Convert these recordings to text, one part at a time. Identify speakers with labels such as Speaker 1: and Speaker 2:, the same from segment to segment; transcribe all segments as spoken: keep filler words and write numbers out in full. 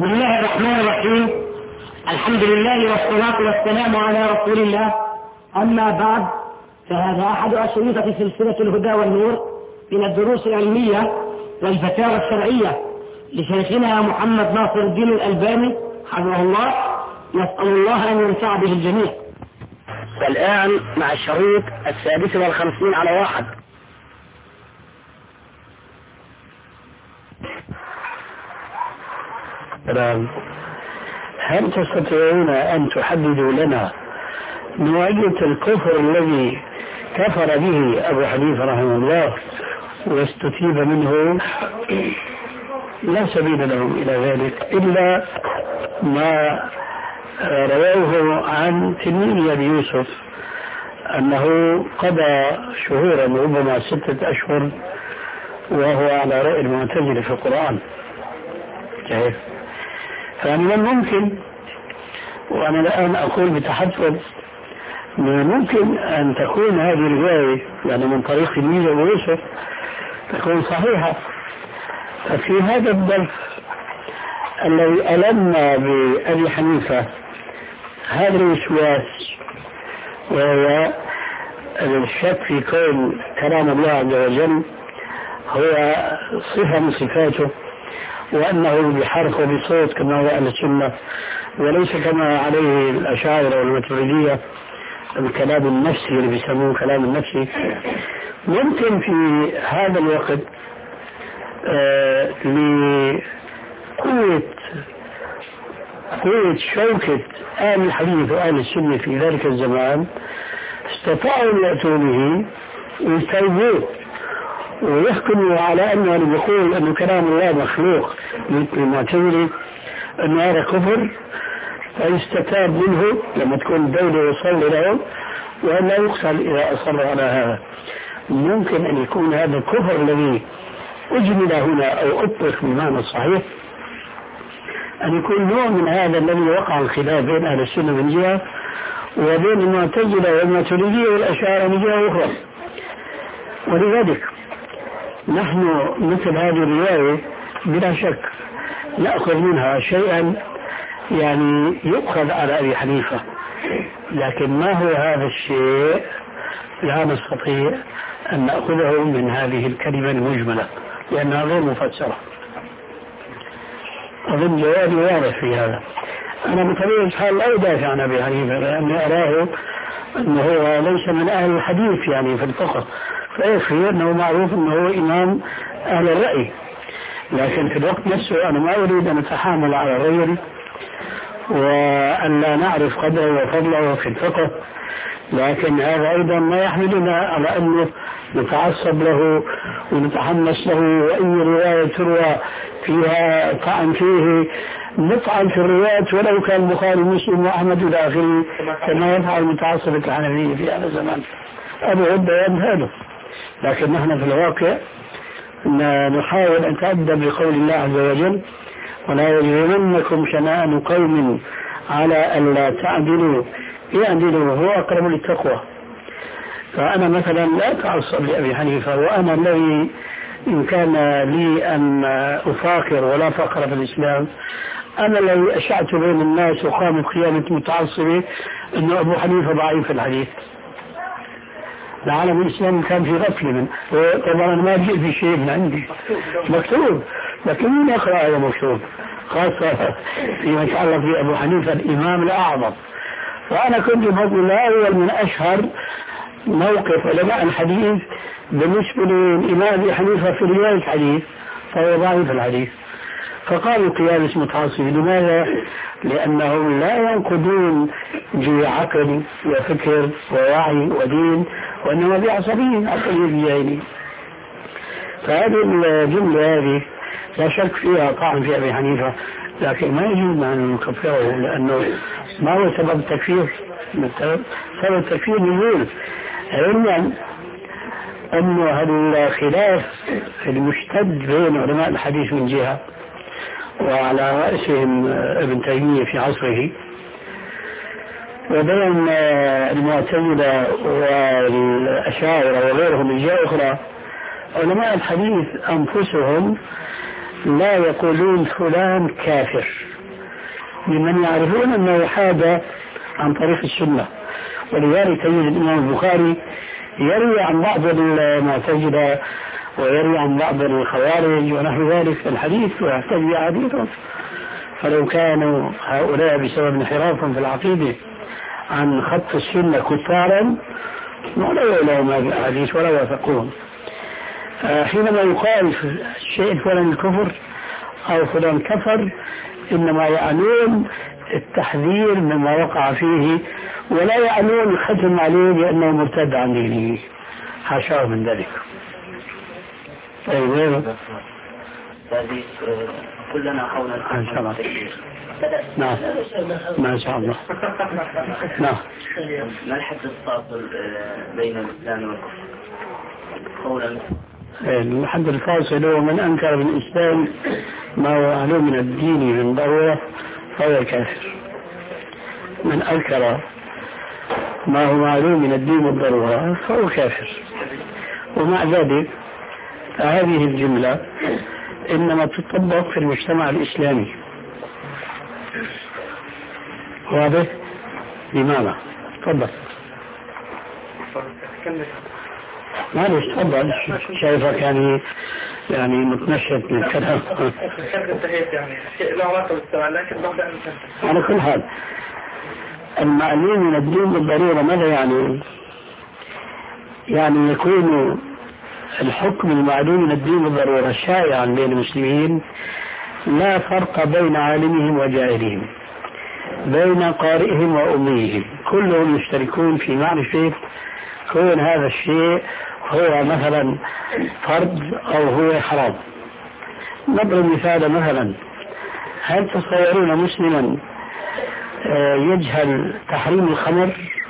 Speaker 1: بسم الله الرحمن الرحيم. الحمد لله والصلاة والسلام على رسول الله. أما بعد، فهذا أحد أشرطة سلسلة الهدى والنور من الدروس العلمية والفتاوى الشرعية لشيخنا محمد ناصر الدين الألباني حفظه الله. نسأل الله أن ينفع به الجميع. والآن مع الشريط السادس والخمسين على واحد.
Speaker 2: هل تستطيعون أن تحددوا لنا نوعية الكفر الذي كفر به أبو حنيفة رحمه الله واستتيب منه؟ لا سبيل لهم إلى ذلك إلا ما رواه عن تلميذ أبي يوسف أنه قضى شهورا ربما ستة أشهر وهو على رأي المعتزلة في القرآن. كيف؟ فمن الممكن، وأنا الآن أقول بتحفظ، من الممكن أن تكون هذه الرواية يعني من طريق تلميذ أبو يوسف تكون صحيحة. ففي هذا الظرف الذي ألم بأبي حنيفة هذا الوسواس وهو الشك في كون كلام الله عز وجل هو صفة من صفاته، وأنه بحرف وبصوت كما هو أهل السنة، وليس كما عليه الأشاعرة والماتريدية الكلام النفسي اللي بيسموه كلام النفسي. ممكن في هذا الوقت آه لقوة قوة شوكة أهل الحديث وأهل السنة في ذلك الزمان استطاعوا أن يأتوا به ويستوعبوه ويحكموا على أنه اللي بيقول أنه كلام الله مخلوق مثل المعتزلة أنه هذا كفر، فيستتاب منه لما تكون الدولة وصل لهم، وأن لا يقتل إذا أصر على هذا. ممكن أن يكون هذا الكفر الذي أجمل هنا أو أطلق بالمعنى الصحيح أن يكون نوع من هذا الذي وقع الخلاف بين أهل السنة من جهة وبين المعتزلة والماتريدية والأشاعرة من جهة أخرى. ولذلك نحن مثل هذه الرواية بلا شك نأخذ منها شيئا يعني يؤخذ على أبي حنيفة، لكن ما هو هذا الشيء لا نستطيع أن نأخذه من هذه الكلمة المجملة لأنها غير مفسرة. أظن جوابي واضح في هذا. أنا بطبيعة الحال لا أدافع عن أبي حنيفة لأني أراه أنه هو ليس من أهل الحديث يعني في الفقه، فيكفي أنه معروف أنه هو إمام أهل الرأي، لكن في الوقت نفسه أنا ما أريد أن أتحامل على الرجل وأن لا نعرف قدره وفضله في الفقه، لكن هذا أيضا ما يحملنا على أنه نتعصب له ونتحمس له، وأي رواية تروى فيها طعن فيه نطعن في الروايات ولو كان البخاري ومسلم وأحمد إلى آخره كما يفعل المتعصب الحنفية في هذا الزمان. أبو عدة يمهله، لكن نحن في الواقع نحاول أن نتأدب بقول الله عز وجل: ولا يجرمنكم شنآن قوم على ألا تعدلوا اعدلوا هو أقرب للتقوى. فأنا مثلا لا أتعصب لأبي حنيفة، وأنا الذي إن كان لي أن أفاخر ولا فخر في الإسلام أنا الذي أشعت بين الناس وقامت قيامة متعصبة أن أبو حنيفة ضعيف في الحديث. العالم الإسلامي كان في غفلة من، طبعا ما جئت في شيء من عندي مكتوب، لكن مين يقرأ هذا مكتوب خاصة فيما يتعلق بأبو حنيفة الإمام الأعظم. وأنا كنت بفضل الله أول من أشهر موقف علماء الحديث بالنسبة للإمام أبي حنيفة في رواية الحديث، فهو ضعيف الحديث. فقالوا قياس متعصب. لماذا؟ لأنهم لا ينقضون بعقل وفكر ووعي ودين، وإنما بعصبين عقلية جاهلية. فهذه الجملة هذه لا شك فيها طعن في أبي حنيفة، لكن ما يجوز أن نكفره لأنه ما هو سبب التكفير. سبب التكفير نقول علما أنه الخلاف المشتد بين علماء الحديث من جهة وعلى رأسهم ابن تيمية في عصره، وبين المعتزلة والأشاعرة وغيرهم من جهة أخرى، علماء الحديث أنفسهم لا يقولون فلان كافر ممن يعرفون أنه حاد عن طريق السنة. ولذلك تجد الإمام البخاري يروي عن بعض المعتزلة ويروي عن بعض الخوارج ونحو ذلك الحديث ويحتوي حديثا. فلو كانوا هؤلاء بسبب انحرافهم في العقيدة عن خط السنة كفارا ما رووا لهم هذه الأحاديث ولا وافقوهم. حينما يقال شيء فلان الكفر أو فلان كفر إنما يعنون التحذير مما وقع فيه ولا يعنون الختم عليه بأنه مرتد عن دينه، حاشاه من ذلك. طيب غيره
Speaker 3: هذه كلنا قولا
Speaker 2: إن شاء الله. نعم ما شاء الله. نعم.
Speaker 3: ما الحد الفاصل بين الإسلام والكفر؟ قولا
Speaker 2: الحد الفاصل هو من أنكر بالإسلام ما هو معلوم من الدين من ضرورة فهو كافر. من أنكر ما هو معلوم من الدين بالضرورة فهو كافر. ومع ذلك هذه الجملة إنما تطبق في المجتمع الإسلامي. واضح؟ لماذا؟ تفضل. معلش تفضل. شايفك يعني يعني متنشط من الكلام.
Speaker 4: يعني شيء له علاقة بالسؤال لكن بعد أن
Speaker 2: على كل حال المعلوم من الدين بالضرورة ماذا يعني؟ يعني يكون الحكم المعلوم من الدين بالضرورة شائعا بين المسلمين، لا فرق بين عالمهم وجاهلهم، بين قارئهم وأميهم، كلهم يشتركون في معرفة كون هذا الشيء هو مثلا فرض أو هو حرام. نضرب مثال مثلا، هل تصورون مسلما يجهل تحريم الخمر؟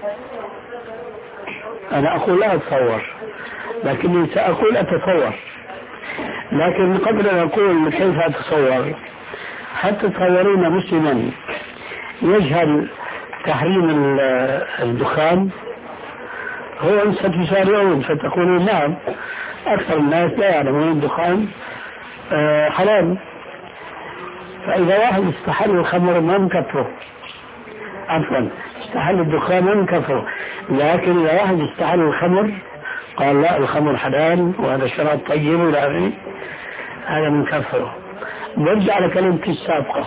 Speaker 2: أنا أقول لا أتصور، لكني سأقول أتصور، لكن قبل أن أقول كيف أتصور، هل تتصورون مسلما يجهل تحريم الدخان؟ هو أن ستسارعون فتقولون نعم أكثر الناس لا يعلمون الدخان حلال، فإذا واحد استحل الخمر ما نكفره، عفوا استحل الدخان ما نكفره، لكن إذا واحد استحل الخمر قال لا الخمر حلال وهذا شراب طيب ولا غيره، هذا من كفره. برجع على كلمتي السابقة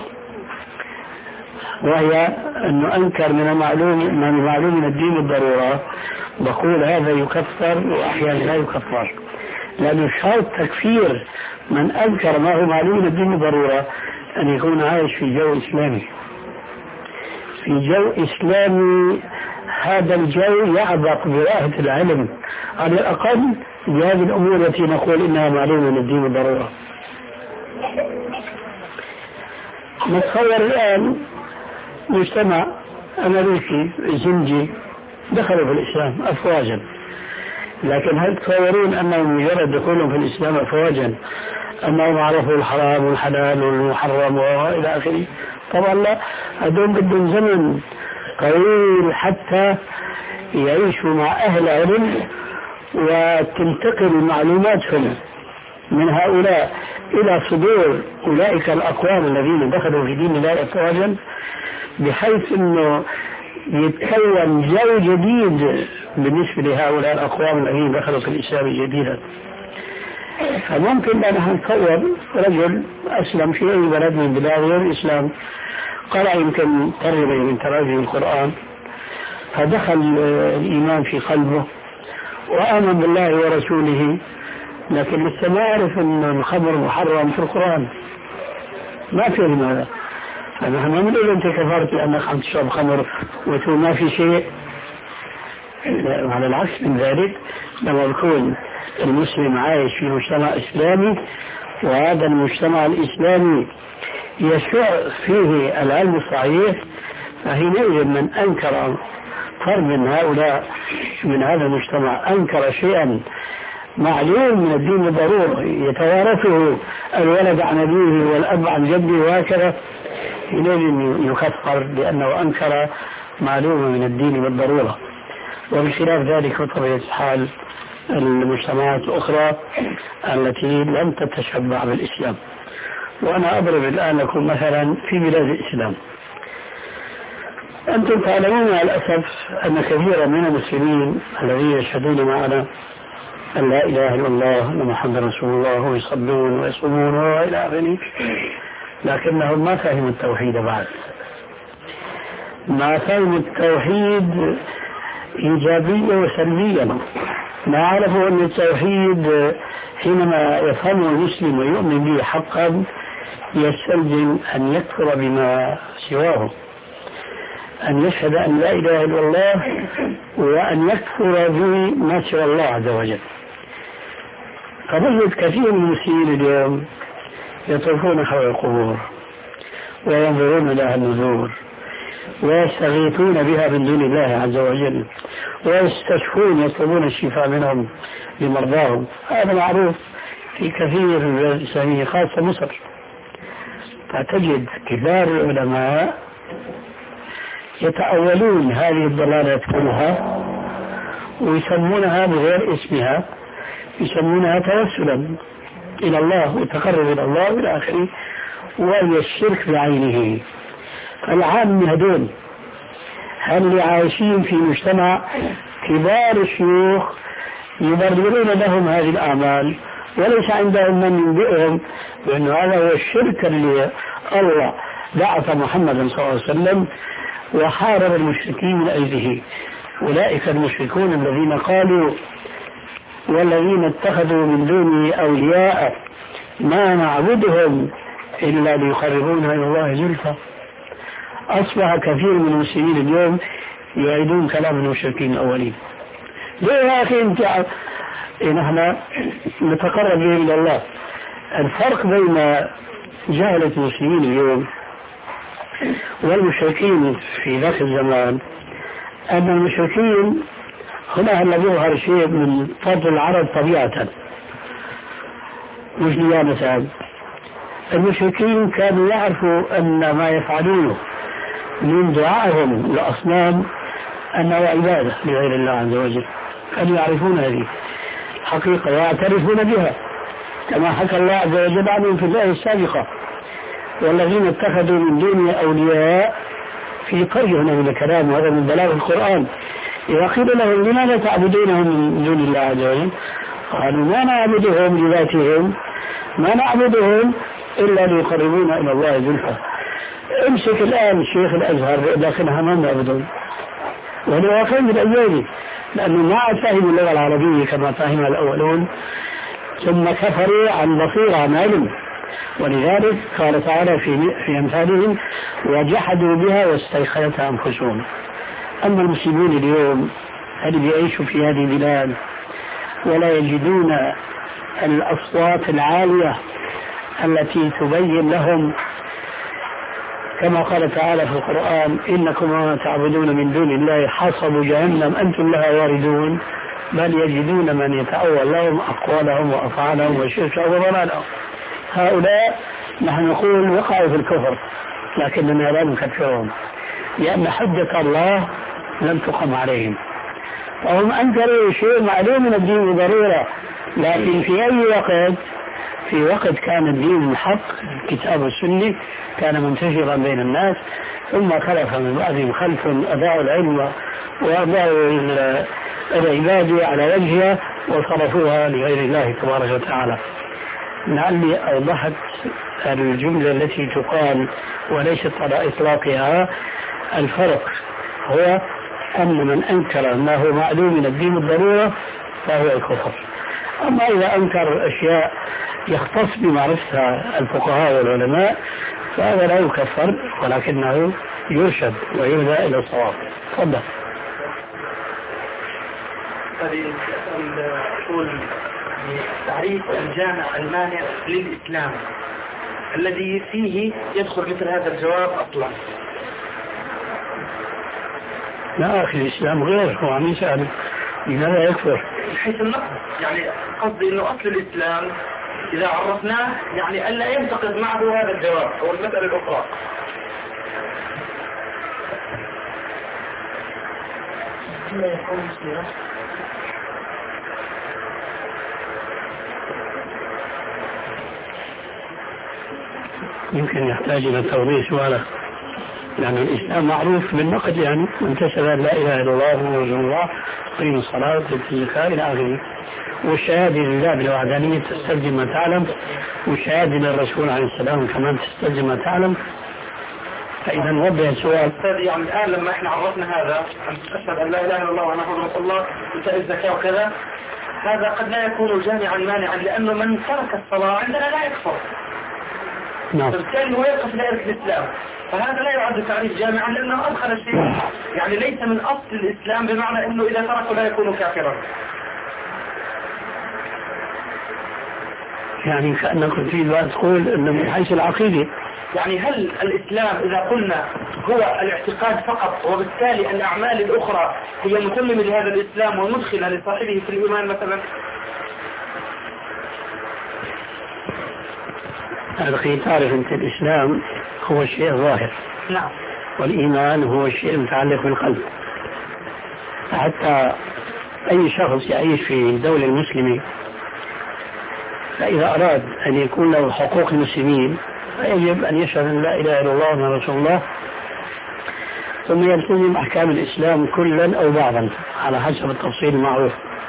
Speaker 2: وهي أنه أنكر من المعلوم من المعلوم من الدين بالضرورة، بقول هذا يكفر وأحيانا لا يكفر، لأنه شرط تكفير من أنكر ما هو معلوم من الدين بالضرورة أن يكون عايش في جو إسلامي، في جو إسلامي. هذا الجو يعبق برائحة العلم على الأقل بهذه الأمور التي نقول إنها معلومة من الدين بالضرورة. نتصور الآن مجتمع أمريكي زنجي دخلوا في الإسلام أفواجا، لكن هل تصورون أنهم مجرد دخولهم في الإسلام أفواجا أنهم عرفوا الحرام والحلال والمحرم وإلى آخره؟ طبعا لا، هذول بدهم زمن طويل حتى يعيشوا مع أهل علم وتنتقل معلوماتهم من هؤلاء إلى صدور أولئك الأقوام الذين دخلوا في دين الله أفواجا، بحيث أنه يتكون جو جديد بالنسبة لهؤلاء الأقوام الذين دخلوا في الإسلام جديدا. فممكن أن نتصور رجل أسلم في أي بلد من بلاد غير الإسلام، قرأ يمكن ترجمة من تراجم القرآن فدخل الإيمان في قلبه وآمن بالله ورسوله، لكن لسه ما يعرف أن الخمر محرم في القرآن، ما فهم هذا. فنحن ما نقول أنت كفرت لأنك عم تشرب خمر وتقول ما في شيء، على العكس من ذلك. لما يكون المسلم عايش في مجتمع إسلامي وهذا المجتمع الإسلامي يشع فيه العلم الصحيح، فحينئذ من أنكر فرد من هؤلاء من هذا المجتمع أنكر شيئا معلوم من الدين بالضرورة يتوارثه الولد عن أبيه والأب عن جده وهكذا، حينئذ يكفر لأنه أنكر معلوم من الدين بالضرورة. وبخلاف ذلك بطبيعة الحال المجتمعات الأخرى التي لم تتشبع بالإسلام. وأنا أضرب الآن لكم مثلا في بلاد الإسلام أنتم تعلمون مع الأسف أن كثيرا من المسلمين الذين يشهدون معنا أن لا إله إلا الله أن محمد رسول الله ويصلون ويصومون وإلى آخره، لكنهم ما فهموا التوحيد بعد. ما فهموا التوحيد إيجابيا وسلبيا، ما عرفوا أن التوحيد حينما يفهمه المسلم ويؤمن به حقا يستلزم أن يكفر بما سواه، أن يشهد أن لا إله إلا الله وأن يكفر بما سوى الله عز وجل. فنجد كثير من المسلمين اليوم يطوفون حول القبور وينظرون لها النذور ويستغيثون بها من دون الله عز وجل ويستشفون يطلبون الشفاء منهم لمرضاهم. هذا معروف في كثير من البلاد الإسلامية خاصة مصر. فتجد كبار العلماء يتأولون هذه الضلالات كلها ويسمونها بغير اسمها، يسمونها توسلا إلى الله وتقرب إلى الله إلى آخره، وهي الشرك بعينه. العام هدول اللي عايشين في مجتمع كبار الشيوخ يبررون لهم هذه الأعمال وليس عندهم من ينبئهم بأن هذا هو الشرك اللي الله بعث محمدا صلى الله عليه وسلم وحارب المشركين من أجله. أولئك المشركون الذين قالوا والذين اتخذوا من دونه أولياء ما نعبدهم إلا ليقربونا إلى الله زلفى. أصبح كثير من المسلمين اليوم يعيدون كلام المشركين الأولين. ليه يا أخي أنت نحن نتقرب به إلى الله؟ الفرق بين جهلة المسلمين اليوم والمشركين في ذاك الزمان أن المشركين هنا هل يظهر شيء من فضل العرب طبيعة مش نيابة. المشركين كانوا يعرفوا أن ما يفعلونه من دعائهم لأصنام أنه عبادة لغير الله عز وجل، كانوا يعرفون هذه حقيقة ويعترفون بها كما حكى الله عز وجل عنهم في الآية السابقة: والذين اتخذوا من دونه أولياء. في قرية هنا من الكلام وهذا من بلاغ القرآن. إذا قيل لهم لماذا تعبدونهم من دون الله عز وجل؟ قالوا ما نعبدهم لذاتهم، ما نعبدهم إلا ليقربونا إلى الله زلفى. امسك الآن شيخ الأزهر لكنها ما نعبدهم وهو واقع بالأجيال، لأنه ما عاد فهم اللغة العربية كما فهمها الأولون ثم كفروا عن بصيرة عن علم. ولذلك قال تعالى في في أمثالهم: وجحدوا بها واستيقنتها أنفسهم. أما المسلمون اليوم اللي بيعيشوا في هذه البلاد ولا يجدون الأصوات العالية التي تبين لهم كما قال تعالى في القرآن: إنكم وما تعبدون من دون الله حصب جهنم أنتم لها واردون، بل يجدون من يتأول لهم أقوالهم وأفعالهم وشركهم وضلالهم. هؤلاء نحن نقول وقعوا في الكفر لكننا لا نكفرهم لأن حجة الله لم تقم عليهم، وهم أنكروا شيء معلوم من الدين بضرورة، لكن في أي وقت في وقت كان الدين الحق الكتاب والسنة كان منتشرا بين الناس، ثم خلف من بعدهم خلف أضاعوا العلم وأضاعوا العبادة على وجهها وصرفوها لغير الله تبارك وتعالى. لعلي أوضحت الجملة التي تقال وليست على إطلاقها. الفرق هو أن من أنكر ما هو معلوم من الدين الضرورة فهو الكفر. أما إذا أنكر أشياء يختص بمعرفتها الفقهاء والعلماء فهذا لا يكفر ولكنه يرشد ويهدى إلى الصواب. تفضل.
Speaker 4: تعريف الجامع المانع للإسلام الذي فيه يدخل مثل هذا الجواب أصلا.
Speaker 2: لا أخي الإسلام غير، هو عم يسأل لماذا يكفر
Speaker 4: من حيث النقص، يعني قصدي أنه أصل الإسلام إذا عرفناه يعني ألا ينتقد معه هذا الجواب أو المسألة الأخرى.
Speaker 2: يمكن يحتاج إلى توضيح سؤاله. يعني الإسلام معروف بالنقد، يعني من تشهد لا إله إلا الله محمد رسول الله تقيم الصلاة وتؤتي الزكاة إلى آخره. والشهادة لله بالوحدانية تستلزم ما تعلم، والشهادة للرسول عليه السلام كمان تستلزم ما تعلم. فإذا نوضح السؤال.
Speaker 4: يعني الآن لما احنا عرفنا هذا أشهد أن لا إله إلا الله وأنا محمد رسول الله وإيتاء الزكاة وكذا، هذا قد لا يكون جامعا مانعا، لأنه من ترك الصلاة عندنا لا يكفر.
Speaker 2: نعم.
Speaker 4: فبالتالي هو يقف في دائرة الإسلام، فهذا لا يعد تعريف جامعا لأنه أدخل شيء يعني ليس من أصل الإسلام، بمعنى أنه إذا تركه لا يكون كافرا.
Speaker 2: يعني كأنك تريد أن تقول أنه من حيث العقيدة،
Speaker 4: يعني هل الإسلام إذا قلنا هو الاعتقاد فقط، وبالتالي الأعمال الأخرى هي متممة لهذا الإسلام ومدخلة لصاحبه في الإيمان مثلا؟
Speaker 2: أخي تعرف أنت الإسلام هو الشيء الظاهر.
Speaker 4: نعم.
Speaker 2: والإيمان هو الشيء المتعلق بالقلب. حتى أي شخص يعيش في دولة مسلمة فإذا أراد أن يكون له حقوق المسلمين فيجب أن يشهد أن لا إله إلا الله وأن رسول الله، ثم يلتزم أحكام الإسلام كلا أو بعضا على حسب التفصيل المعروف.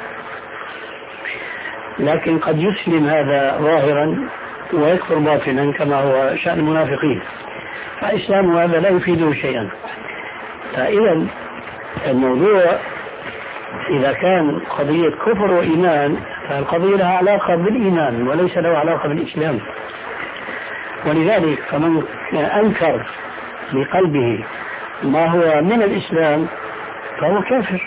Speaker 2: لكن قد يسلم هذا ظاهرا ويكفر باطنا كما هو شأن المنافقين، فإسلام هذا لا يفيده شيئا. فإذا الموضوع إذا كان قضية كفر وإيمان فالقضية لها علاقة بالإيمان وليس له علاقة بالإسلام. ولذلك فمن أنكر بقلبه ما هو من الإسلام فهو كافر،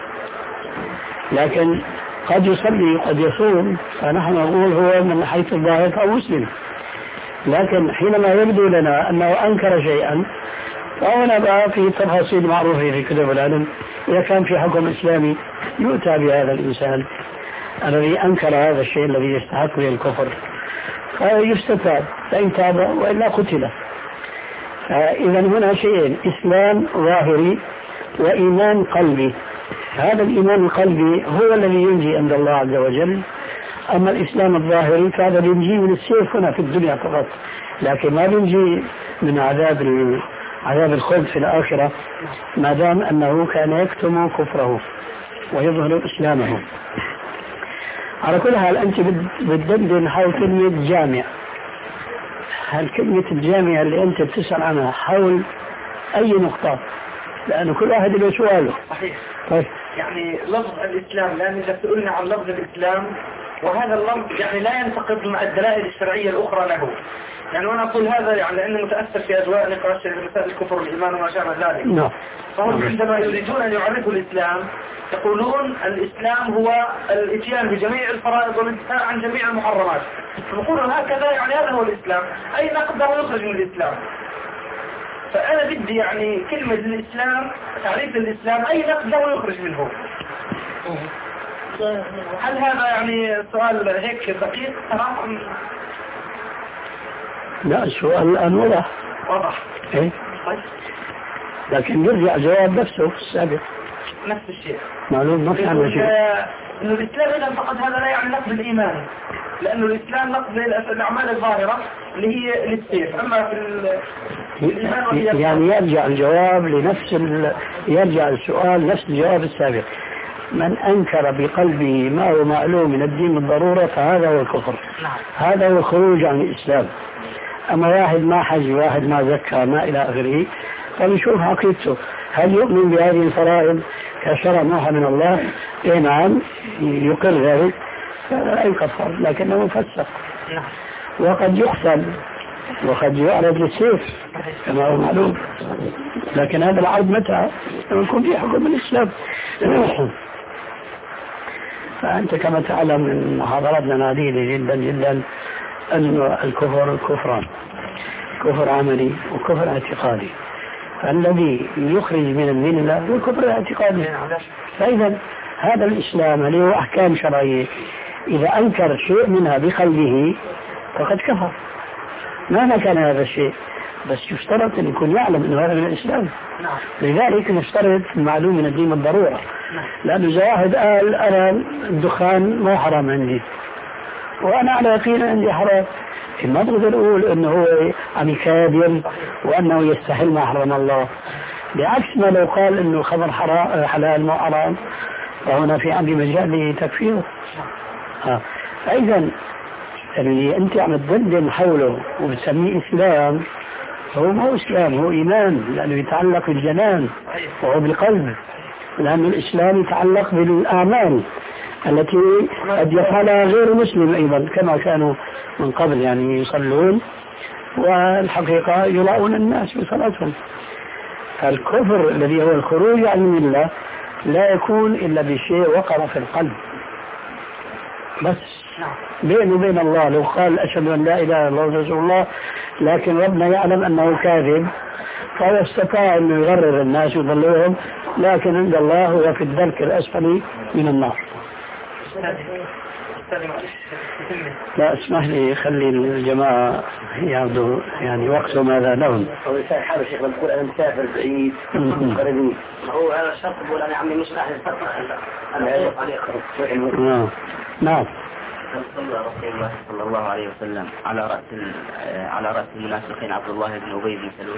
Speaker 2: لكن قد يصلي قد يصوم فنحن نقول هو من حيث الظاهر فهو مسلم. لكن حينما يبدو لنا أنه أنكر شيئا فهنا بقى في تفاصيل معروفة في كتب العلم، إذا كان في حكم إسلامي يؤتى بهذا الإنسان الذي أنكر هذا الشيء الذي يستحق به الكفر فيستتاب، فإن تاب وإلا قتل. فإذا هنا شيئين، إسلام ظاهري وإيمان قلبي. هذا الإيمان القلبي هو الذي ينجي عند الله عز وجل، أما الإسلام الظاهري فهذا ينجي من السيف هنا في الدنيا فقط، لكن ما ينجي من عذاب عذاب الخلد في الآخرة ما دام أنه كان يكتم كفره ويظهر إسلامه. على كل حال أنت بتدندن حول كلمة جامع. هل كلمة الجامع اللي أنت بتسأل عنها حول أي نقطة؟ لأنه كل واحد له سؤاله.
Speaker 4: صحيح.
Speaker 2: طيب.
Speaker 4: يعني لفظ الإسلام، لأن إذا سئلنا عن لفظ الإسلام وهذا اللفظ يعني لا ينتقض مع الدلائل الشرعية الأخرى له. يعني وأنا أقول هذا يعني لأنه متأثر في أجواء نقاش مسائل الكفر والإيمان وما شابه ذلك.
Speaker 2: نعم.
Speaker 4: فهم عندما يريدون أن يعرفوا الإسلام يقولون الإسلام هو الإتيان بجميع الفرائض والانتهاء عن جميع المحرمات. يقولون هكذا يعني هذا هو الإسلام، أي نقد هو يخرج من الإسلام. فأنا بدي يعني كلمة الإسلام، تعريف الإسلام أي نقد هو يخرج منه. هل هذا يعني سؤال هيك دقيق صراحة؟
Speaker 2: لا، السؤال الآن واضح.
Speaker 4: واضح.
Speaker 2: إيه؟
Speaker 4: طيب.
Speaker 2: لكن يرجع جواب نفسه في السابق.
Speaker 4: نفس الشيء.
Speaker 2: معلوم ما في عنه شيء.
Speaker 4: إنه الإسلام إذا فقط هذا لا يعني نقد الإيمان، لأنه الإسلام نقد الأعمال الظاهرة اللي هي للسيف، أما في الإيمان
Speaker 2: يعني يرجع الجواب لنفس ال... يرجع السؤال نفس الجواب السابق. من أنكر بقلبه ما هو معلوم من الدين بالضرورة فهذا هو الكفر.
Speaker 4: نعم.
Speaker 2: هذا هو الخروج عن الإسلام. أما واحد ما حج، واحد ما زكى، ما إلى آخره، فنشوف عقيدته هل يؤمن بهذه الفرائض كشرع موحى من الله؟ إيه نعم يقر ذلك فلا يكفر، لكنه مفسق.
Speaker 4: نعم.
Speaker 2: وقد يقتل وقد يعرض للسيف كما هو معلوم، لكن هذا العرض متى يكون في حكم الإسلام. فأنت كما تعلم من محاضراتنا عديدة جدا جدا أن الكفر كفران، كفر عملي وكفر اعتقادي. فالذي يخرج من الملة هو الكفر الاعتقادي. فإذا هذا الإسلام له أحكام شرعية، إذا أنكر شيء منها بقلبه فقد كفر مهما كان هذا الشيء، بس يشترط أن يكون يعلم أنه هذا من الإسلام.
Speaker 4: نعم.
Speaker 2: لذلك نشترط المعلوم من الدين بالضرورة.
Speaker 4: نعم.
Speaker 2: لأنه إذا واحد قال أنا الدخان ما حرام عندي وأنا على يقين عندي حرام، ما بقدر أقول أنه هو عم يكاذب وأنه يستحل ما حرم الله. بعكس ما لو قال أنه خمر حلال مو حرام فهنا في عندي مجال لتكفيره. آه. فإذا اللي أنت عم تدندن حوله وبتسميه إسلام هو ما هو إسلام، هو إيمان، لأنه يتعلق بالجنان وهو بالقلب، لأن الإسلام يتعلق بالأعمال التي قد يفعلها غير مسلم أيضا كما كانوا من قبل، يعني يصلون والحقيقة يراؤون الناس بصلاتهم. الكفر الذي هو الخروج عن الملة لا يكون إلا بشيء وقر في القلب بس بينه وبين الله. لو قال أشهد أن لا إله إلا الله رسول الله لكن ربنا يعلم أنه كاذب فهو استطاع أن يغرر الناس ويضلهم، لكن عند الله هو في الدرك الأسفل من النار. لا اسمح لي خلي الجماعة يعبدوا يعني وقتهم هذا لهم.
Speaker 1: هو يسأل حاله شيخ بقول أنا مسافر بعيد قريبين، هو هذا الشرط بقول أنا عمي مش أهل الفترة أنا أعرف عليه خرج.
Speaker 2: نعم نعم.
Speaker 3: هل صلى رسول الله صلى الله عليه وسلم على رأس على رأس المنافقين عبد الله بن أبي بن سلول؟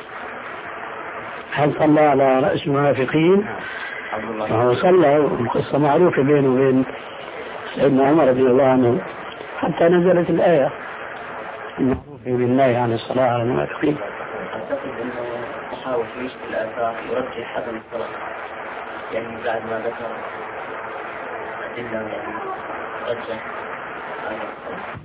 Speaker 2: هل صلى على رأس المنافقين؟
Speaker 3: عبد الله.
Speaker 2: هو صلى، القصة معروفة بينه وبين سيدنا عمر رضي الله عنه حتى نزلت الآية المعروفة بالنهي عن الصلاة على المنافقين.
Speaker 3: أعتقد أنه تحاول في مشكل الآثار يرجح عدم الصلاة، يعني بعد ما ذكر أدلة يعني رجح عدم الصلاة.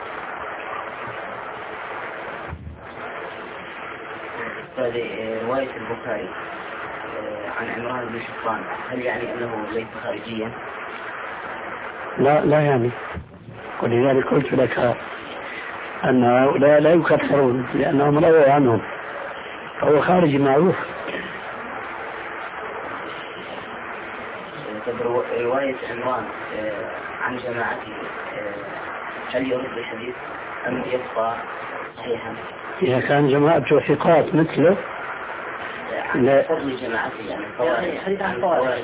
Speaker 3: هذه رواية البخاري عن عمران بن شطان، هل يعني أنه ليس خارجيا؟
Speaker 2: لا لا يعني، ولذلك قلت لك أن هؤلاء لا يكفرون لأنهم رووا عنهم، فهو خارجي معروف.
Speaker 3: رواية عمران عن جماعته هل يرد الحديث أم يبقى صحيحا؟
Speaker 2: إذا كان جماعته ثقات مثله
Speaker 3: لا فضل جماعته يعني حديث عن الفوائد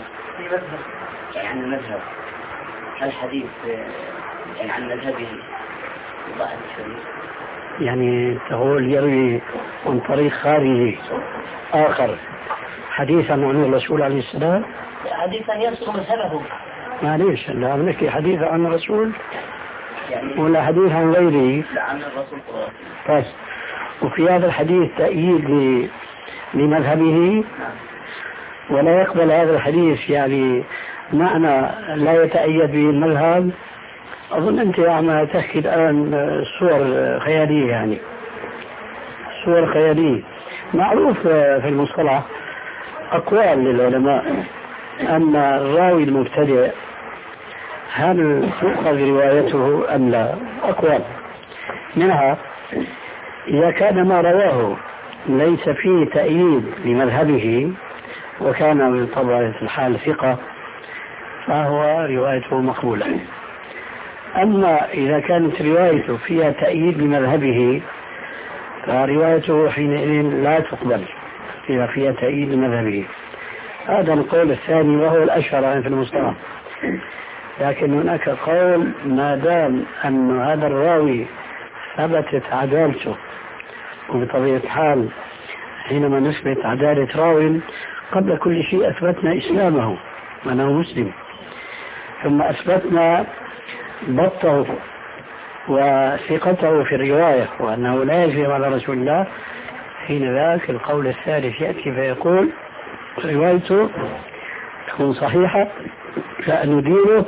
Speaker 3: عن المذهب، هل حديث يعني عن مذهبه ضعف الحديث؟
Speaker 2: يعني تقول يروي من طريق خارجي آخر حديثا عن الرسول عليه السلام،
Speaker 1: حديثا يصل مذهبه.
Speaker 2: معليش لا عملك حديث عن الرسول يعني ولا حديث عن غيره؟
Speaker 3: لا عن الرسول
Speaker 2: بس. وفي هذا الحديث تأييد لمذهبه ولا يقبل هذا الحديث يعني معنى لا يتأيد به المذهب. أظن أنت عم تحكي الآن صور خيالية، يعني صور خيالية. معروف في المصطلح أقوال للعلماء أن الراوي المبتدئ هل تؤخذ روايته أم لا؟ أقوال منها إذا كان ما رواه ليس فيه تأييد لمذهبه وكان بطبيعة الحال ثقة فهو روايته مقبولة. أما إذا كانت روايته فيها تأييد لمذهبه فروايته حينئذ لا تقبل إذا فيها تأييد لمذهبه. هذا القول الثاني وهو الأشهر في المصطلح. لكن هناك قول ما دام أن هذا الراوي ثبتت عدالته، وبطبيعة الحال حينما نثبت عدالة راوي قبل كل شيء أثبتنا إسلامه وأنه مسلم، ثم أثبتنا ضبطه وثقته في الرواية وأنه لا يكذب على رسول الله، حين ذاك القول الثالث يأتي فيقول روايته تكون صحيحة لأنه دينه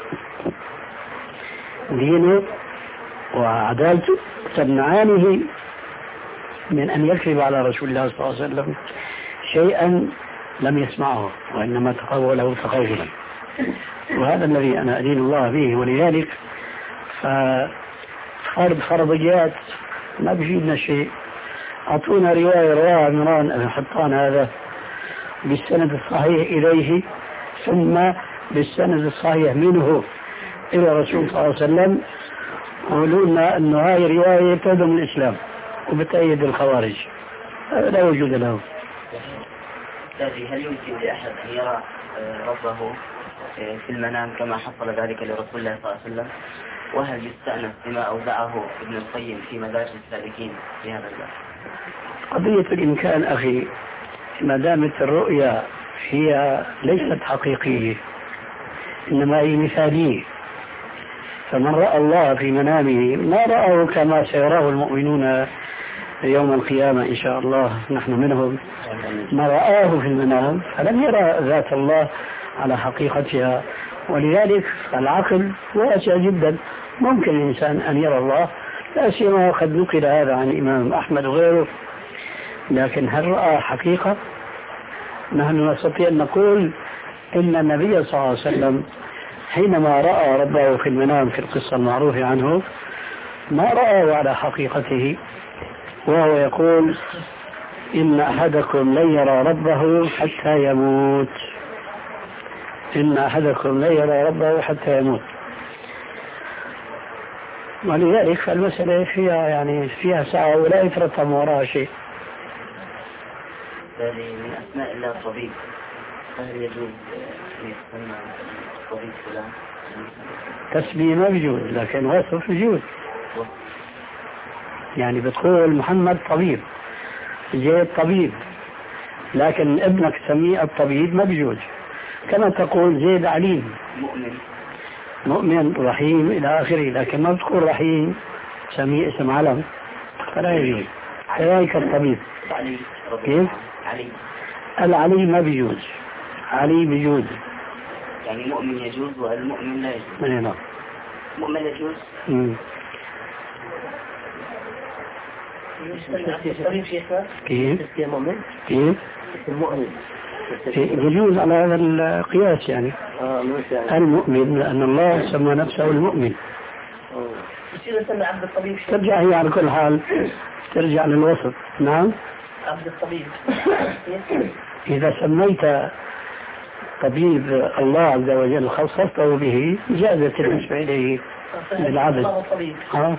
Speaker 2: دينه وعدالته تمنعانه من أن يكذب على رسول الله صلى الله عليه وسلم شيئا لم يسمعه وإنما تقوله تقولا. وهذا الذي أنا أدين الله به. ولذلك ففرض فرضيات ما بيفيدنا شيء. أعطونا رواية رواية عمران بن حطان هذا بالسند الصحيح إليه ثم بالسند الصحيح منه إلى رسول صلى الله عليه وسلم، قولوا لنا أن هذه رواية تهدم الإسلام وبتأيد الخوارج. هذا لا وجود له.
Speaker 3: هل يمكن لأحد أن يرى ربه في المنام كما حصل ذلك لرسول الله صلى الله عليه وسلم؟ وهل يستأنف بما أودعه ابن القيم في مدارج السالكين في هذا الباب؟
Speaker 2: قضية الإمكان أخي ما دامت الرؤيا هي ليست حقيقية إنما هي مثالية، فمن رأى الله في منامه ما رأه كما سيراه المؤمنون يوم القيامة إن شاء الله، نحن منهم، ما رآه في المنام فلم يرى ذات الله على حقيقتها. ولذلك العقل واسع جدا، ممكن الإنسان أن يرى الله، لا سيما وقد نقل هذا عن الإمام أحمد وغيره، لكن هل رأى حقيقة؟ نحن نستطيع أن نقول إن النبي صلى الله عليه وسلم حينما رأى ربه في المنام في القصة المعروفة عنه ما رأى على حقيقته، وهو يقول إن أحدكم لن يرى ربه حتى يموت، إن أحدكم لن يرى ربه حتى يموت. ولذلك المسألة فيها يعني فيها ساعة ولا يترتب وراها شيء.
Speaker 3: من أسماء الله الطبيب، هل يجوز أن يسمى الطبيب فلان؟
Speaker 2: تسمية ما بيجوز، لكن وصف بيجوز. يعني بتقول محمد طبيب، زيد طبيب، لكن ابنك تسميه الطبيب ما بيجوز. كما تقول زيد عليم،
Speaker 3: مؤمن
Speaker 2: مؤمن رحيم إلى آخره، لكن ما بتقول رحيم سميه اسم علم فلا يجوز. كذلك الطبيب.
Speaker 3: علي
Speaker 2: كيف؟
Speaker 3: علي
Speaker 2: العلي ما بيجوز، علي بيجوز.
Speaker 3: يعني مؤمن يجوز والمؤمن لا يجوز.
Speaker 2: نعم.
Speaker 3: مؤمن يجوز.
Speaker 2: امم كيف؟
Speaker 3: مؤمن
Speaker 2: كيف؟
Speaker 3: المؤمن
Speaker 2: يجوز على هذا القياس يعني.
Speaker 3: اه
Speaker 2: المؤمن لأن الله سمى نفسه المؤمن.
Speaker 3: يصير يسمى عبد الطبيب.
Speaker 2: ترجع هي على كل حال ترجع للوسط. نعم.
Speaker 3: عبد الطبيب.
Speaker 2: إذا سميت طبيب الله عز وجل خصصته به جازت النسبة إليه بالعبد. اه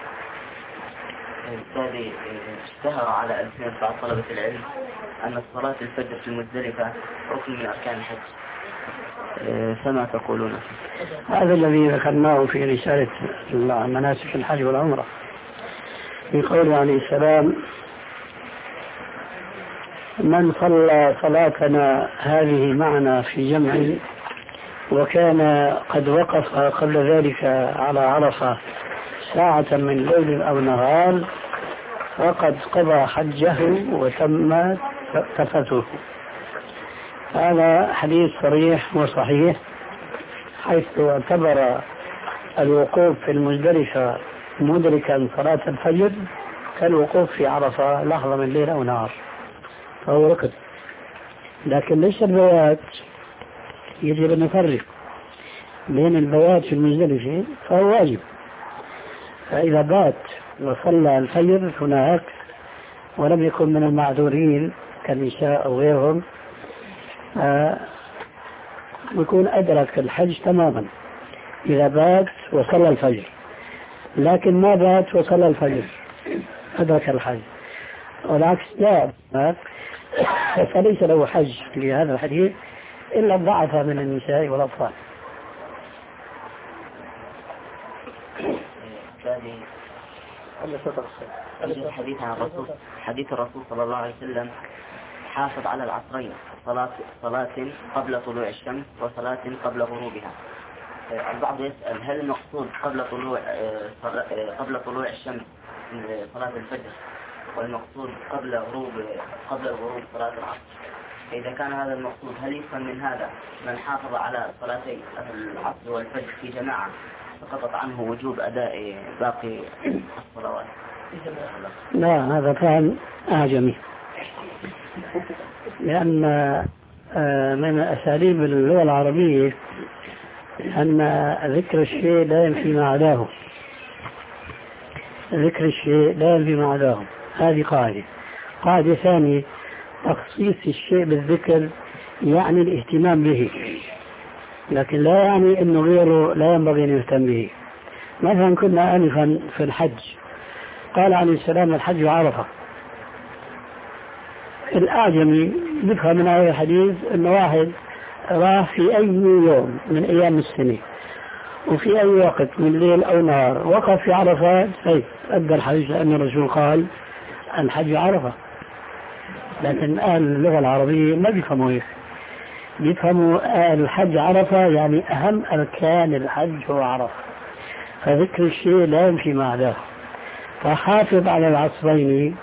Speaker 3: بالتالي اشتهر على ألسنة بعض طلبة العلم أن الصلاة الفجر في المزدلفة ركن من أركان الحج، فما تقولون؟
Speaker 2: هذا الذي ذكرناه في رسالة مناسك الحج والعمرة في قوله عليه السلام: من صلى صلاتنا هذه معنا في جمع وكان قد وقف قبل ذلك على عرفة ساعة من ليل أو نهار فقد قضى حجه وتم تفته. هذا حديث صريح وصحيح، حيث اعتبر الوقوف في المزدلفة مدركا صلاة الفجر كالوقوف في عرفة لحظة من ليل أو نهار، فهو ركن. لكن ليس البيات، يجب أن نفرق بين البيات في المزدلفة فهو واجب، فإذا بات وصلى الفجر هناك ولم يكن من المعذورين كالنساء أو غيرهم يكون أدرك الحج تماما إذا بات وصلى الفجر، لكن ما بات وصلى الفجر أدرك الحج، والعكس لا فليس له حج لهذا الحديث إلا الضعف من النساء والأطفال.
Speaker 3: حديث عن الرسول حديث الرسول صلى الله عليه وسلم: حافظ على العصرين، صلاة صلاة قبل طلوع الشمس وصلاة قبل غروبها. البعض يسأل: هل المقصود قبل طلوع قبل طلوع الشمس صلاة الفجر، والمقصود قبل غروب قبل الغروب صلاة العصر؟ إذا كان هذا المقصود هل يفهم من هذا من حافظ على صلاتي العصر والفجر في جماعة سقطت عنه وجوب أداء باقي الصلوات؟
Speaker 2: لا، هذا فهم أعجمي، لأن من أساليب اللغة العربية أن ذكر الشيء لا ينفي ما عداه، ذكر الشيء لا ينفي ما عداه. هذه قاعدة. قاعدة ثانية: تخصيص الشيء بالذكر يعني الاهتمام به، لكن لا يعني أنه غيره لا ينبغي أن يهتم به. مثلا كنا آنفا في الحج، قال عليه السلام: الحج عرفة. الأعجمي بفهم من هذا الحديث أن واحد راح في أي يوم من أيام السنة وفي أي وقت من ليل أو نهار وقف في عرفة طيب أدى الحج، لأن الرسول قال الحج عرفة. لكن أهل اللغة العربية ما بيفهموا هيك، بيفهموا الحج عرفة يعني أهم أركان الحج هو عرفة، فذكر الشيء لا يمشي مع ذلك. فحافظ على العصرين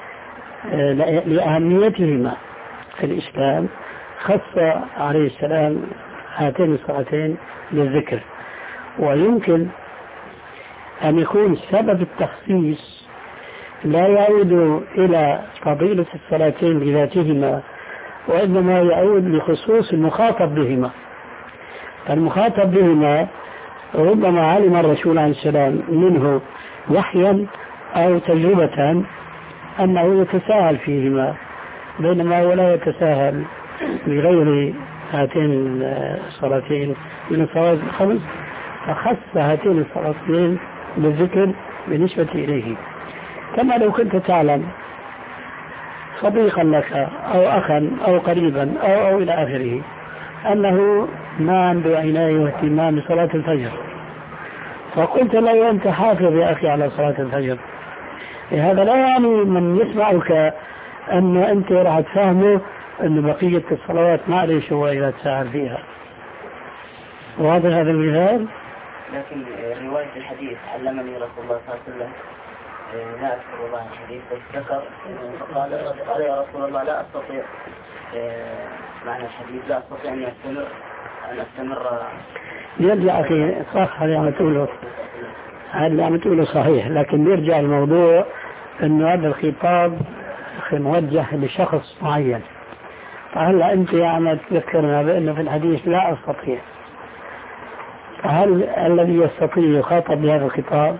Speaker 2: لأهميتهما في الإسلام، خص عليه السلام هاتين الصلاتين للذكر. ويمكن أن يكون سبب التخصيص لا يعود إلى فضيلة الصلاتين بذاتهما، وإنما يعود لخصوص المخاطب بهما. المخاطب بهما ربما علم الرسول عليه السلام منه وحيا أو تجربة أنه يتساهل فيهما، بينما ولا يتساهل بغير هاتين الصلاتين من الصلوات الخمس، فخص هاتين الصلاتين بالذكر بالنسبة إليه. كما لو كنت تعلم صديقا لك أو أخا أو قريبا أو, أو إلى آخره أنه ما عنده عناية واهتمام بصلاة الفجر، فقلت له أنت حافظ يا أخي على صلاة الفجر، هذا لا يعني من يسمعك أن أنت راح تفهمه أن بقية الصلوات ما عليش هو إذا تساهل فيها. واضح هذا المثال؟
Speaker 3: لكن رواية الحديث علمني رسول الله صلى الله عليه وسلم لا أذكر والله الحديث، بس ذكر قال قال يا رسول الله لا أستطيع معنى الحديث لا أستطيع أن أستمر أن أستمر.
Speaker 2: يرجع أخي صح هذا عم تقوله، هذا عم تقوله صحيح، لكن يرجع الموضوع إنه هذا الخطاب موجه لشخص معين. فهلا أنت عم تذكرنا بأنه في الحديث لا أستطيع، فهل الذي يستطيع يخاطب بهذا الخطاب؟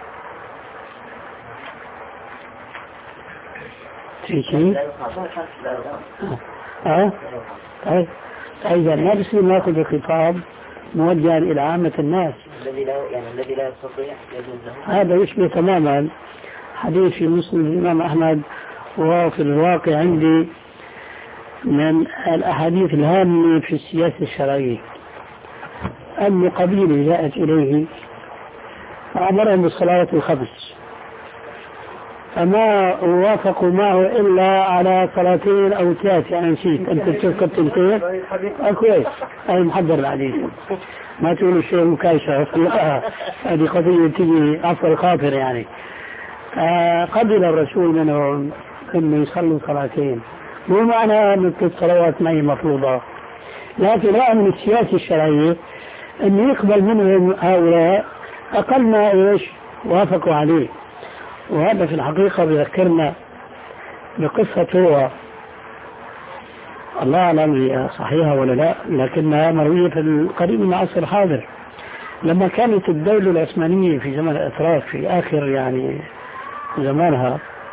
Speaker 2: في شيء؟ اه طيب إذا ما بصير ناخذ الخطاب موجها إلى عامة الناس.
Speaker 3: الذي لا يعني الذي لا يستطيع يجوز له.
Speaker 2: هذا يشبه تماما حديث في مسلم الإمام أحمد، وفي الواقع عندي من الأحاديث الهامة في السياسة الشرعية. أن قبيلة جاءت إليه فأمرهم بالصلوات الخمس، فما وافقوا معه إلا على صلاتين أو ثلاث، يعني نسيت أنت تذكر تنتين كويس، أي محضر الحديث ما تقول الشيء مكايشة هذه قضية تجي عفو الخاطر يعني. قبل الرسول منهم أنه يصلوا صلاتين، مو معنى أن الصلوات ما هي مفروضة، لكن رأى من السياسة الشرعية أن يقبل منهم هؤلاء أقل ما إيش وافقوا عليه. وهذا في الحقيقة بذكرنا بقصة هو الله أعلم هي صحيحة ولا لا، لكنها مروية في القريب من العصر الحاضر، لما كانت الدولة العثمانية في زمن الأتراك في آخر يعني زمانها،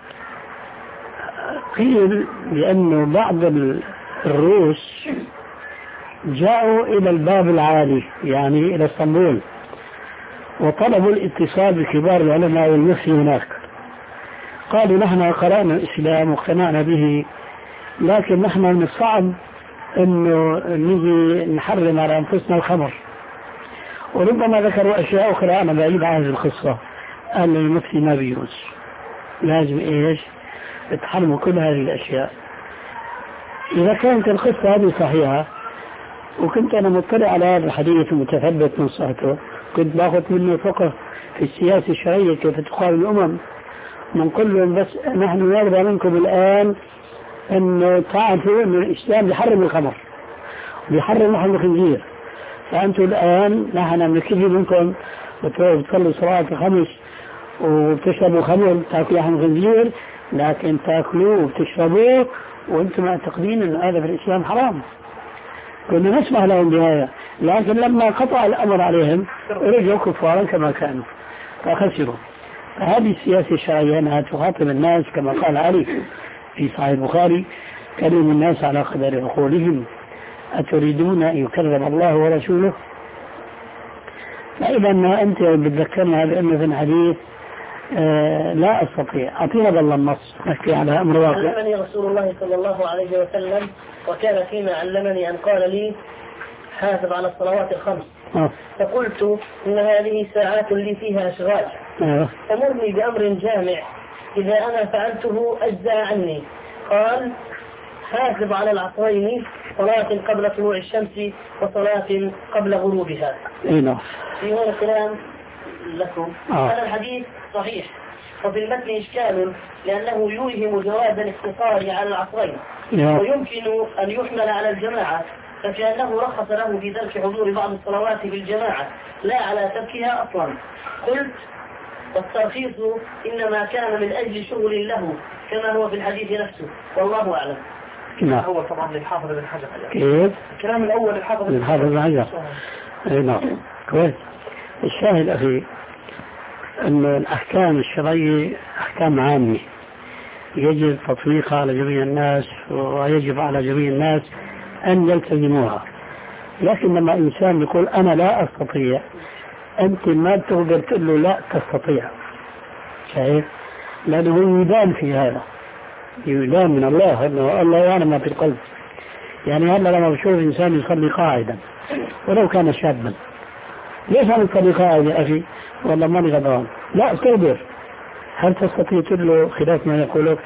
Speaker 2: قيل بأنه بعض الروس جاءوا إلى الباب العالي يعني إلى اسطنبول، وطلبوا الاتصال بكبار العلماء والمفتي هناك. قالوا نحن قرأنا الإسلام واقتنعنا به، لكن نحن من الصعب أنه نجي نحرم على أنفسنا الخمر. وربما ذكروا أشياء أخرى أنا بعيد عن هذه القصة، قال المفتي ما بيجوز، لازم إيش تحرموا كل هذه الأشياء. إذا كانت القصة هذه صحيحة وكنت أنا مطلع على هذا الحديث المتثبت من صحته، كنت باخذ منه فقه في السياسة الشرعية كيف تقال الأمم، من كلهم بس نحن نرضى منكم الآن أن تعرفوا أن الإسلام بيحرم الخمر بيحرم لحم الخنزير، فأنتم الآن نحن بنكفي منكم بتصلوا صلاة الخمس وبتشربوا خمر تاكلوا لحم الخنزير، لكن تاكلوه وبتشربوه وأنتم معتقدين أن هذا في الإسلام حرام. كنا نسمح لهم بهذا، لكن لما قطع الأمر عليهم رجعوا كفارا كما كانوا فخسروا. فهذه السياسة الشرعية أنها تخاطب الناس كما قال علي في صحيح البخاري: كلم الناس على قدر عقولهم أتريدون أن يكذب الله ورسوله؟ فإذا أنت بتذكرنا بأنه في الحديث آه لا أستطيع. أعطينا بالله النص نحكي على أمر واقع.
Speaker 1: علمني رسول الله صلى الله عليه وسلم، وكان فيما علمني أن قال لي: حافظ على الصلوات الخمس
Speaker 2: آه.
Speaker 5: فقلت إن هذه ساعات لي فيها أشغال
Speaker 2: آه.
Speaker 5: فمرني بأمر جامع إذا أنا فعلته أجزى عني. قال حافظ على العصرين، صلاة قبل طلوع الشمس وصلاة قبل غروبها.
Speaker 2: إيه نعم.
Speaker 5: في هذا الكلام لكم.
Speaker 2: آه.
Speaker 5: هذا الحديث صحيح، وفي المتن إشكال لأنه يوهم جواز الاقتصار على العصرين
Speaker 2: آه.
Speaker 5: ويمكن أن يحمل على الجماعة، فكأنه رخص له في ترك حضور بعض الصلوات في الجماعة لا على تركها أصلا. قلت والترخيص إنما كان من أجل شغل له كما هو في الحديث نفسه، والله أعلم.
Speaker 2: نعم.
Speaker 4: هو طبعا للحافظ بن حجر.
Speaker 2: كيف؟
Speaker 4: الكلام الأول للحافظ
Speaker 2: بن حجر. اي نعم. كويس. الشاهد أخي أن الأحكام الشرعية أحكام عامة يجب تطبيقها على جميع الناس، ويجب على جميع الناس أن يلتزموها. لكن لما إنسان يقول أنا لا أستطيع، أنت ما تقدر تقول له لا تستطيع. شايف؟ لأنه يدان في هذا، يدان من الله، أنه الله يعلم ما في القلب. يعني هلا لما بشوف إنسان يصلي قاعدا ولو كان شابا، ليش عم تصلي قاعد يا أخي؟ والله ماني غضبان. لا تقدر. هل تستطيع تقول له خلاف ما يقولك؟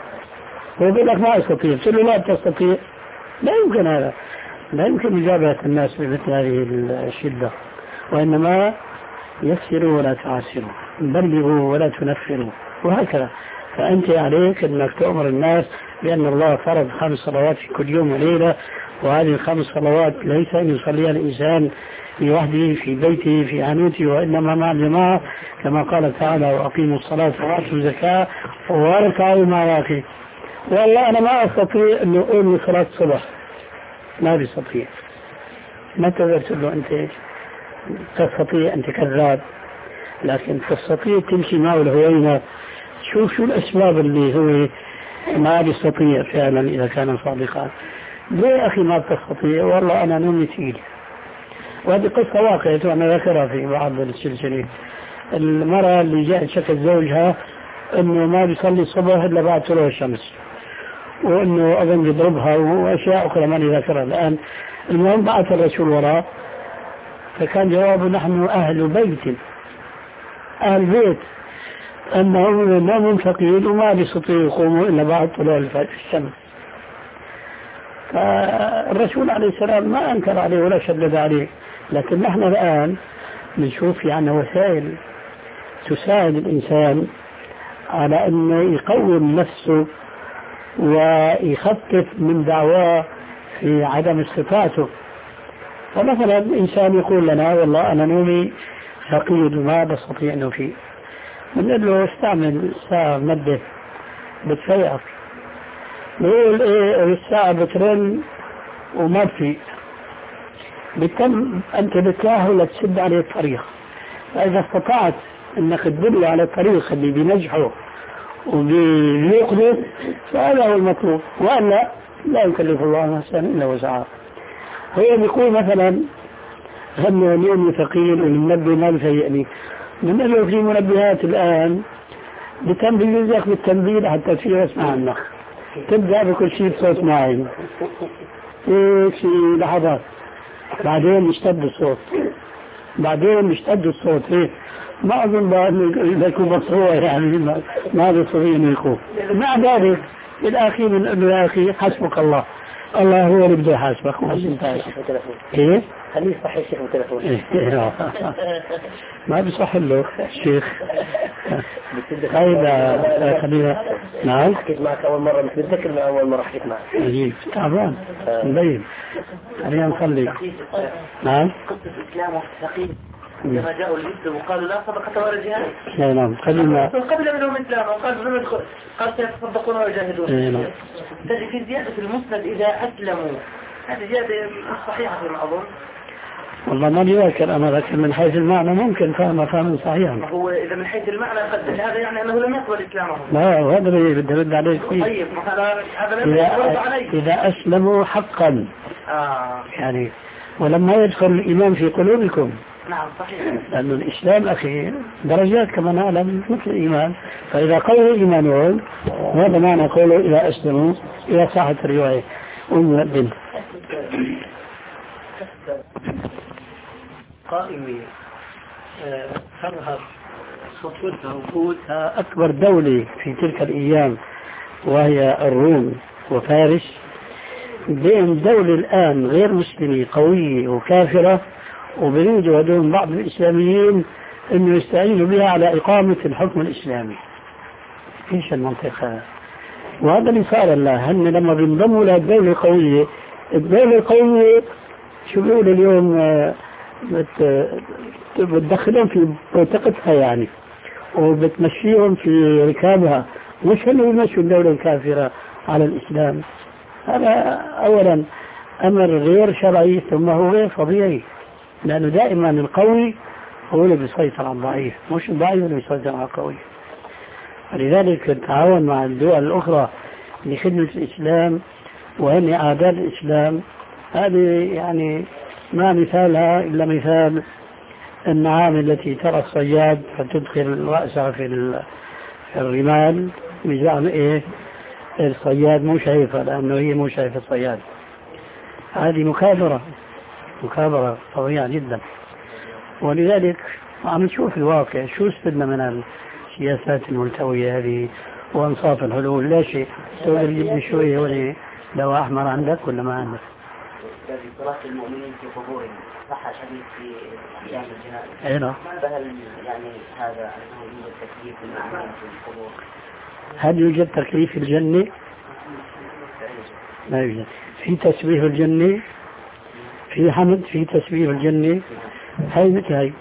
Speaker 2: هو يقول لك ما أستطيع، تقول له لا تستطيع. لا يمكن هذا، لا يمكن مجابهة الناس بمثل هذه الشدة. وإنما يسروا ولا تعسروا، بلغوا ولا تنفروا، وهكذا. فأنت عليك أنك تؤمر الناس بأن الله فرض خمس صلوات في كل يوم وليلة، وهذه الخمس صلوات ليس أن يصليها الإنسان لوحده في بيته في عنوته، وإنما مع الجماعة كما قال تعالى وأقيموا الصلاة وآتوا الزكاة واركعوا مع الراكعين. والله أنا ما أستطيع أن أقوم لصلاة الصبح، ما بستطيع. ما تقدر تقول له أنت تستطيع، أنت كذاب. لكن تستطيع تمشي معه الهوينة، شوف شو الأسباب اللي هو ما بيستطيع فعلا إذا كان صادقا. ليه أخي ما بتستطيع؟ والله أنا نومي ثقيل. وهذه قصة واقعية وأنا ذكرها في بعض السلسلة. المرأة اللي جاءت شكت زوجها أنه ما بيصلي الصبح إلا بعد طلوع الشمس، وأنه أظن يضربها وأشياء أخرى ماني ذكرها الآن. المهم بعث الرسول وراء، فكان جوابه نحن أهل بيت، أهل بيت، أنهم نوم ثقيل وما بيستطيعوا يقوموا إلا بعد طلوع الشمس. فالرسول عليه السلام ما أنكر عليه ولا شدد عليه. لكن نحن الآن نشوف يعني وسائل تساعد الإنسان على أنه يقوم نفسه ويخفف من دعواه في عدم استطاعته. فمثلا إنسان يقول لنا والله أنا نومي ثقيل وما بستطيع أنه فيه، بنقول له استعمل ساعة مدة بتفيقك. بيقول ايه الساعة بترن وما في، بتم انت بتلاهي ولا تسد عليه الطريق. فاذا استطعت انك تدل على الطريق اللي بينجحه وبيقدر فهذا هو المطلوب، والا لا يكلف الله نفسا الا وسعها. هو بيقول مثلا هم يومي ثقيل والمنبه ما بيفيقني، بنقول له في منبهات الان بتنبهك بالتنبيه حتى تصير اسمع عنك، تبدأ بكل شيء بصوت معين هيك شيء لحظات، بعدين يشتد الصوت، بعدين يشتد الصوت هيك. ما أظن أنه يكون مصروع يعني ما بيستطيع أنه يكون. مع ذلك بالآخير من يا أخي حسبك الله، الله هو اللي بده يحاسبك. كيف؟
Speaker 5: خليه يصحي الشيخ بالتلفون.
Speaker 2: ما بيصح له الشيخ. هيدا خلينا. نعم.
Speaker 5: حكيت معك أول مرة، مش متذكر من أول مرة حكيت معك.
Speaker 2: عجيب تعبان. مبين. خلينا نصلي. نعم.
Speaker 5: قصة الإسلام والتقييم لما جاءوا الجد وقالوا لا صدقة ولا جهاد.
Speaker 2: نعم. خلينا.
Speaker 5: قبل منهم إسلام وقالوا لم يدخل، قال سيتصدقون ويجاهدون.
Speaker 2: نعم.
Speaker 5: تجد في زيادة المسند إذا أسلموا، هذه زيادة صحيحة فيما أظن.
Speaker 2: والله ما بيذكر أنا، لكن من حيث المعنى ممكن فهم فهم صحيحا.
Speaker 5: هو إذا من حيث المعنى قد هذا يعني أنه لم يقبل إسلامه.
Speaker 2: لا هذا اللي بدي أرد عليه.
Speaker 5: طيب هذا هذا لم يرد عليه.
Speaker 2: إذا أسلموا حقا.
Speaker 5: آه.
Speaker 2: يعني ولما يدخل الإيمان في قلوبكم.
Speaker 5: نعم صحيح.
Speaker 2: لأن الإسلام أخي درجات كما نعلم مثل الإيمان، فإذا قوي إيمانهم هذا معنى قوله إذا أسلموا إذا صحت الرواية والمؤذن. قائمة تظهر خطوتها وقوتها أكبر دولة في تلك الأيام وهي الروم وفارس، بين دولة الآن غير مسلمة قوية وكافرة، وبريدوا هدول بعض الإسلاميين أنه يستعينوا بها على إقامة الحكم الإسلامي. إيش المنطقة؟ وهذا اللي صار الله، هن لما بينضموا للدولة القوية، الدولة القوية شو بيقول اليوم بت... بتدخلهم في منطقتها يعني، وبتمشيهم في ركابها، مش هن يمشوا الدولة الكافرة على الإسلام. هذا أولا أمر غير شرعي، ثم هو غير طبيعي، لأنه دائما القوي هو اللي بيسيطر على الضعيف، مش الضعيف اللي بيسيطر على القوي. ولذلك التعاون مع الدول الأخرى لخدمة الإسلام وهن أعداء الإسلام، هذه يعني ما مثالها إلا مثال النعام التي ترى الصياد فتدخل رأسها في الرمال بزعم إيه الصياد مو شايفة، لأنه هي مو شايفة الصياد. هذه مكابرة مكابرة طبيعية جدا. ولذلك عم نشوف الواقع، شو استفدنا من السياسات الملتوية هذه وانصاف الحلول؟ لا شيء. تقول لي شوية ولي لو أحمر عندك ولا ما عندك؟
Speaker 3: صلاة المؤمنين في قبورهم صح حديث في أيام الجنائز.
Speaker 2: أي نعم.
Speaker 3: فهل يعني هذا أنه يوجد تكليف للمؤمنين في القبور؟
Speaker 2: هل يوجد تكليف في الجنة؟ لا يوجد. في تسبيح الجنة، في حمد، في تسبيح الجنة، هاي مثل هاي.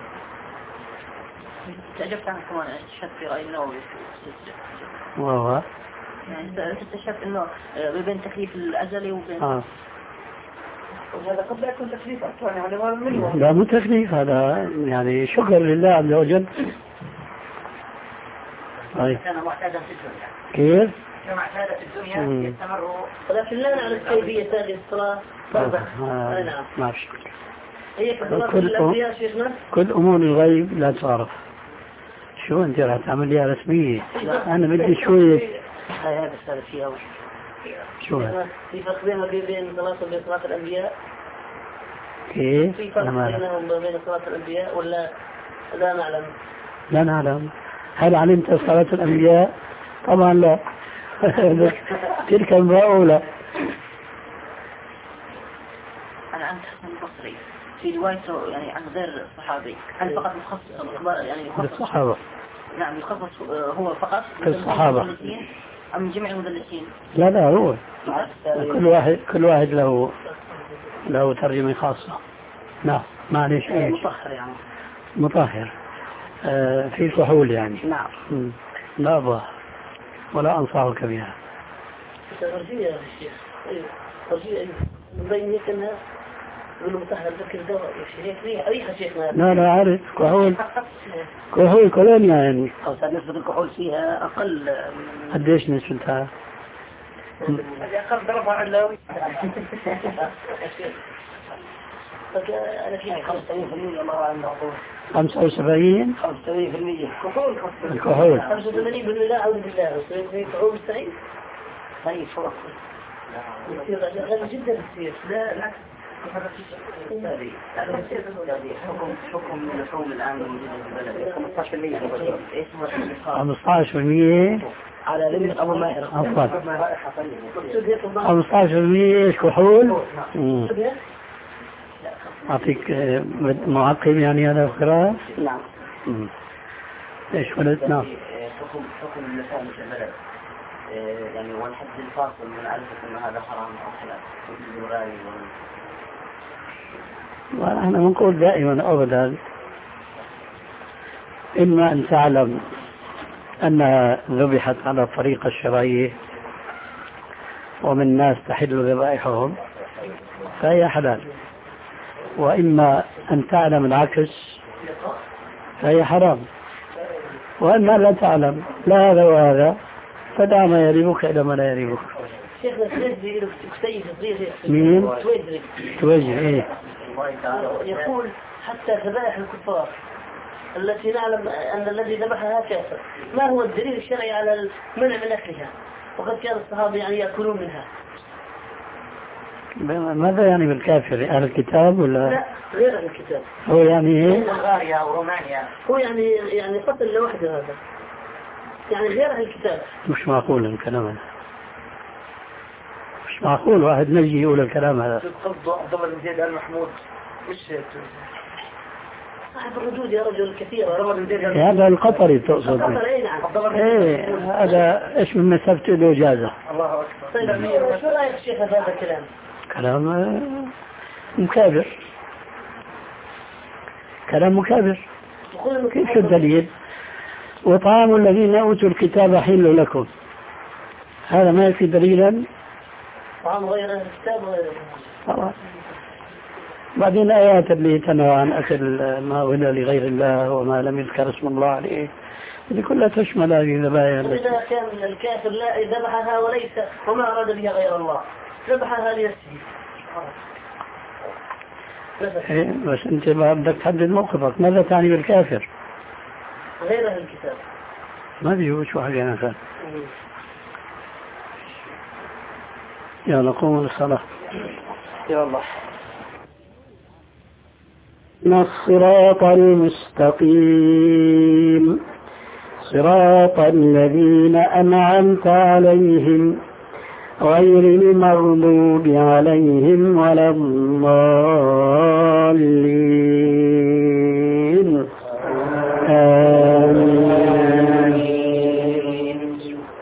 Speaker 5: تعجبت عن كمان استشهد في رأي النووي
Speaker 2: وهو
Speaker 5: يعني استشهد إنه بين تكليف الأزلي وبين
Speaker 2: آه.
Speaker 4: وهذا قد لا يكون تكليف أصلا يعني هذا منه.
Speaker 2: لا مو تكليف، هذا يعني شكر لله عز وجل. طيب.
Speaker 5: كان معتادا في الدنيا.
Speaker 2: كيف؟
Speaker 5: كان معتادا في الدنيا يستمر، ولكن لا نعرف كيفية هذه الصلاة.
Speaker 2: آه.
Speaker 5: نعم.
Speaker 2: ما في شك.
Speaker 5: هي كصلاة الأنبياء شيخنا.
Speaker 2: كل أمور الغيب لا تعرف. شو أنت راح تعمليها رسمية؟ أنا بدي شوية.
Speaker 5: هاي هذا السالة فيها.
Speaker 2: شو هذا؟
Speaker 5: في فرق بينها بين صلاة وبين صلاة الأنبياء؟
Speaker 2: كيف؟
Speaker 5: في فرق بينهم وبين صلاة الأنبياء ولا لا نعلم؟
Speaker 2: لا نعلم. هل علمت صلاة الأنبياء؟ طبعا لا. تلك المؤولة.
Speaker 5: أنا عن حسن البصري في روايته يعني عن غير الصحابي، هل فقط مخصص يعني
Speaker 2: بالصحابة؟
Speaker 5: نعم يخصص هو فقط
Speaker 2: بالصحابة
Speaker 5: أم من جميع المدلسين؟
Speaker 2: لا لا هو كل واحد كل واحد له له ترجمة خاصة. نعم معلش ايش؟
Speaker 5: مطهر يعني
Speaker 2: مطهر آه في كحول يعني.
Speaker 5: نعم.
Speaker 2: م. لا أبغى ولا أنصحك بها.
Speaker 5: ترجية يا شيخ. أيوة ترجية مبين هيك أنها يقولوا مطهر ذكر دواء هيك ريحة ريحة شيخنا.
Speaker 2: لا لا عارف كحول كحول كولونيا يعني.
Speaker 5: أو نسبة الكحول فيها أقل.
Speaker 2: قديش نسبتها؟
Speaker 4: أقل ضربها علاوي.
Speaker 5: أنا فيها خمسة وسبعين بالمئة الله أعلم.
Speaker 2: خمسة وسبعين
Speaker 5: خمسة وسبعين بالمئة كحول.
Speaker 2: الكحول.
Speaker 5: خمسة وثمانين بالمئة أعوذ بالله. وسبعين كحول مستحيل. هاي فوق. غالي جدا كثير. لا لا.
Speaker 3: حكم حكم اللحوم الآن موجودة في البلد خمسة عشر بالمئة. إيش هو
Speaker 2: خمسة عشر بالمئة
Speaker 5: على لمة أبو ماهر.
Speaker 2: أفضل. خمسة عشر بالمئة إيش كحول؟ أعطيك معقم يعني هذا القراءة؟
Speaker 5: نعم.
Speaker 2: إيش قلت؟ نعم.
Speaker 3: حكم حكم اللحوم في البلد يعني والحد الفاصل من عرفة أن هذا حرام أو حلال مثل الغالي
Speaker 2: ونحن نقول دائما أبدا إما أن تعلم أنها ذبحت على الطريقة الشرعية ومن ناس تحل ذبائحهم فهي حلال، وإما أن تعلم العكس فهي حرام، وإما لا تعلم لا هذا وهذا فدع ما يريبك إلى ما لا يريبك.
Speaker 5: شيخنا تويزري له كتيب صغير.
Speaker 2: مين؟
Speaker 5: تويزري.
Speaker 2: تويزري إيه؟
Speaker 5: يقول حتى ذبائح الكفار التي نعلم أن الذي ذبحها كافر، ما هو الدليل الشرعي على المنع من أكلها وقد كان الصحابة يعني يأكلون منها؟
Speaker 2: ماذا يعني بالكافر؟ أهل الكتاب ولا؟
Speaker 5: لا غير أهل الكتاب.
Speaker 2: هو يعني إيه؟
Speaker 3: بلغاريا ورومانيا.
Speaker 5: هو يعني يعني قتل لوحده هذا. يعني غير أهل الكتاب.
Speaker 2: مش معقول الكلام هذا. مش معقول واحد نجي يقول الكلام هذا.
Speaker 4: قصده عبد الله بن زيد آل محمود. مش
Speaker 5: صاحب الردود يا رجل كثير. عبد الله بن زيد آل
Speaker 2: هذا القطري تقصد؟
Speaker 5: القطري أي نعم.
Speaker 2: ايه هذا ايش من مسافته له اجازه.
Speaker 4: الله اكبر.
Speaker 5: طيب شو رايك شيخ هذا الكلام؟
Speaker 2: كلام مكابر، كلام مكابر. كيف الدليل؟ وطعام الذين اوتوا الكتاب حل لكم، هذا ما يكفي دليلا؟
Speaker 5: طعام غير الكتاب غير
Speaker 2: خلاص. بعدين الآيات اللي تنهى عن أكل ما أهل لغير الله وما لم يذكر اسم الله عليه هذه كلها تشمل هذه الذبائح.
Speaker 5: وإذا كان الكافر لا ذبحها وليس وما أراد بها غير الله ذبحها لنفسه.
Speaker 2: إيه بس أنت بدك تحدد موقفك، ماذا تعني بالكافر؟
Speaker 5: غير أهل الكتاب.
Speaker 2: ما بيجوش واحد يعني فهم. يا نقوم للصلاة.
Speaker 4: يا الله.
Speaker 2: الصراط المستقيم صراط الذين أنعمت عليهم غير المغضوب عليهم ولا الضالين آمين.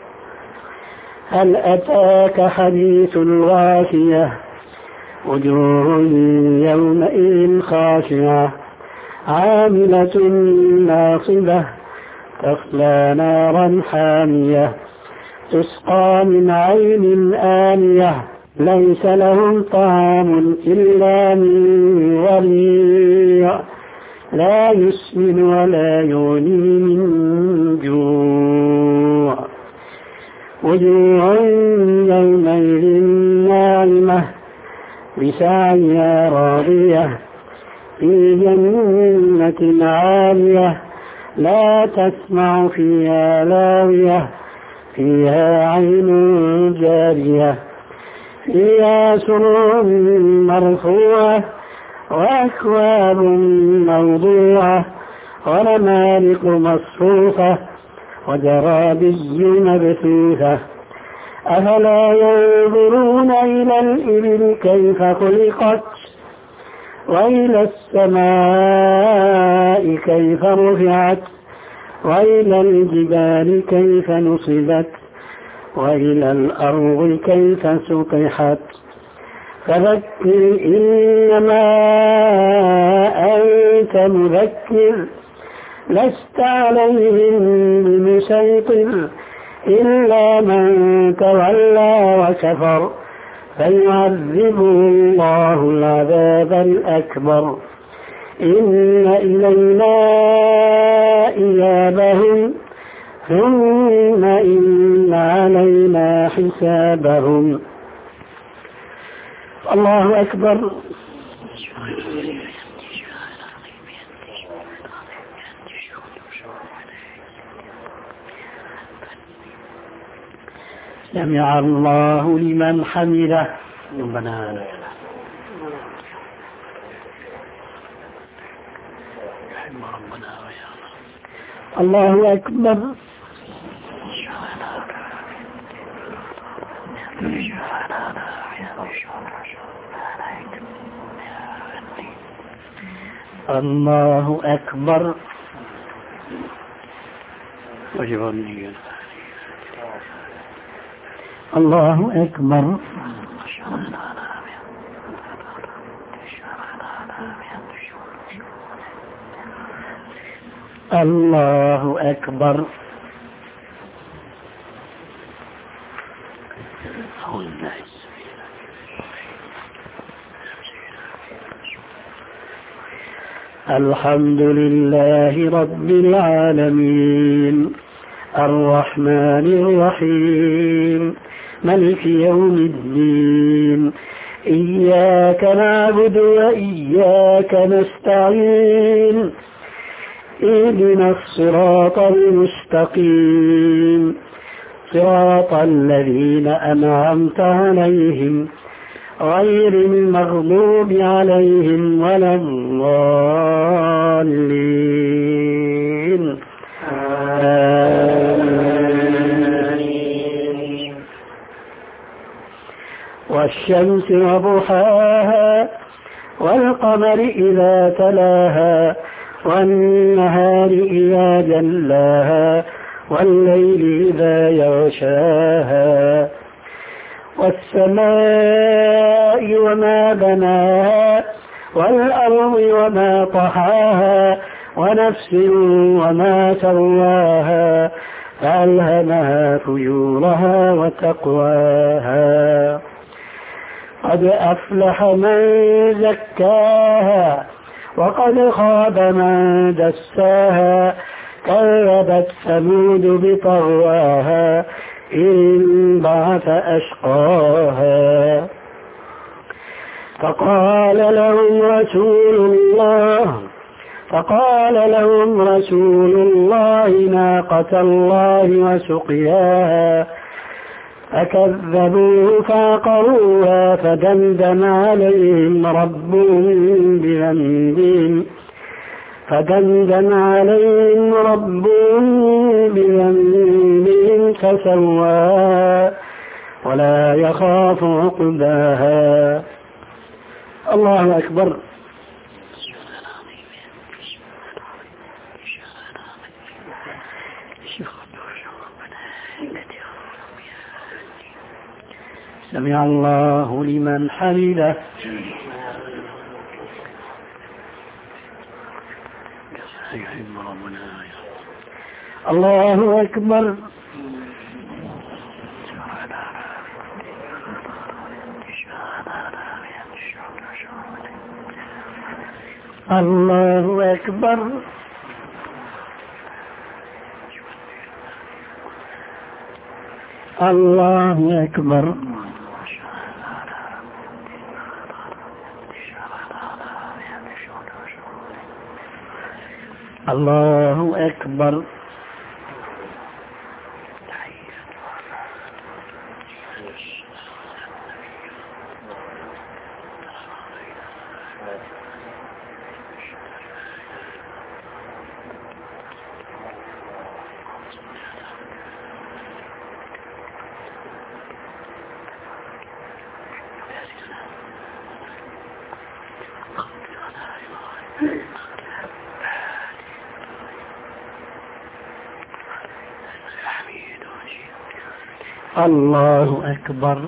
Speaker 2: هل أتاك حديث الغاشية وجوه يومئذ خاشعة عاملة ناصبة تصلى نارا حامية تسقى من عين آنية ليس لهم طعام إلا من ضريع لا يسمن ولا يغني من جوع وجوه يومئذ ناعمة بسعيها راضية في جنة عالية لا تسمع فيها لاغية فيها عين جارية فيها سرور مرفوعة وأكواب موضوعة ونمارق مصفوفة وزرابي مبثوثة أفلا ينظرون إلى الإبل كيف خلقت وإلى السماء كيف رفعت وإلى الجبال كيف نصبت وإلى الأرض كيف سطحت فذكر إنما أنت مذكر لست عليهم بمسيطر إلا من تولى وكفر فيعذبه الله العذاب الأكبر إن إلينا إيابهم ثم إن علينا حسابهم. الله أكبر. سمع الله لمن حمده ربنا لك الله أكبر. الله أكبر. وجبرني الله أكبر. الله أكبر. الحمد لله رب العالمين الرحمن الرحيم ملك يوم الدين إياك نعبد وإياك نستعين اهدنا الصراط المستقيم صراط الذين أنعمت عليهم غير المغضوب عليهم ولا الضالين. آمين. والشمس وضحاها والقمر إذا تلاها والنهار إذا جلاها والليل إذا يغشاها والسماء وما بناها والأرض وما طحاها ونفس وما سواها فألهمها فجورها وتقواها. قد أفلح من زكاها وقد خاب من دساها. كذبت ثمود بطغواها إن بعث أشقاها. فقال لهم رسول الله فقال لهم رسول الله ناقة الله وسقياها فكذبوه فعقروها فدمدم عليهم ربهم بذنبهم فدمدم عليهم ربهم بذنبهم فسواها ولا يخاف عقباها. الله أكبر. سمع الله لمن حمده. الله أكبر. الله أكبر. الله أكبر. الله أكبر. الله أكبر.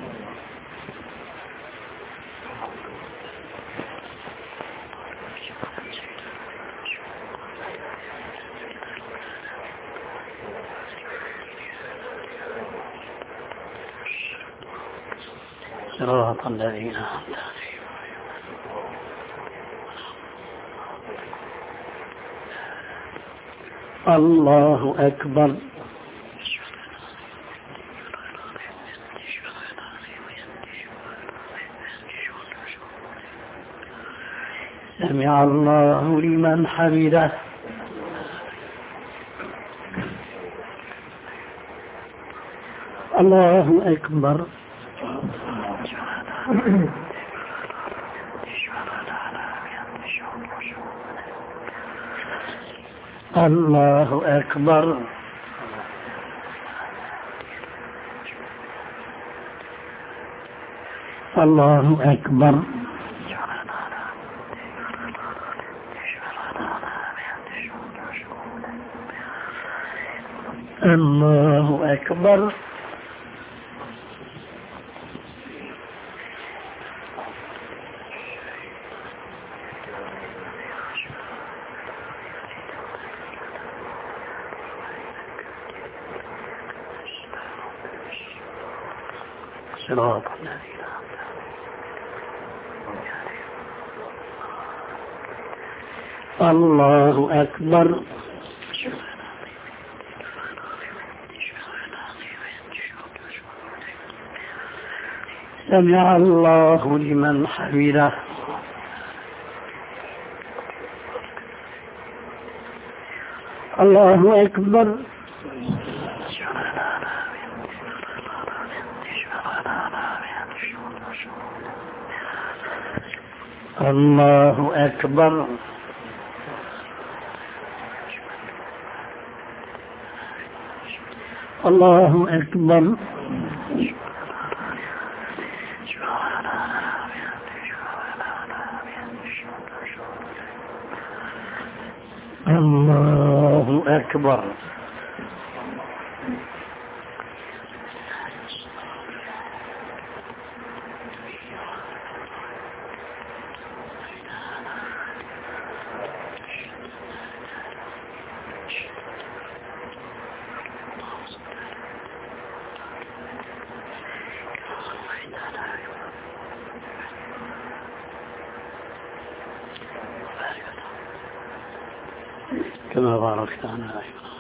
Speaker 2: صراط الذين أنعمت عليهم. الله أكبر. سمع الله لمن حمده. الله أكبر. الله أكبر. الله أكبر. الله أكبر. صراط الذين الله أكبر. سمع الله لمن حمده. الله أكبر. الله الله أكبر. الله أكبر. الله أكبر. كما باركت على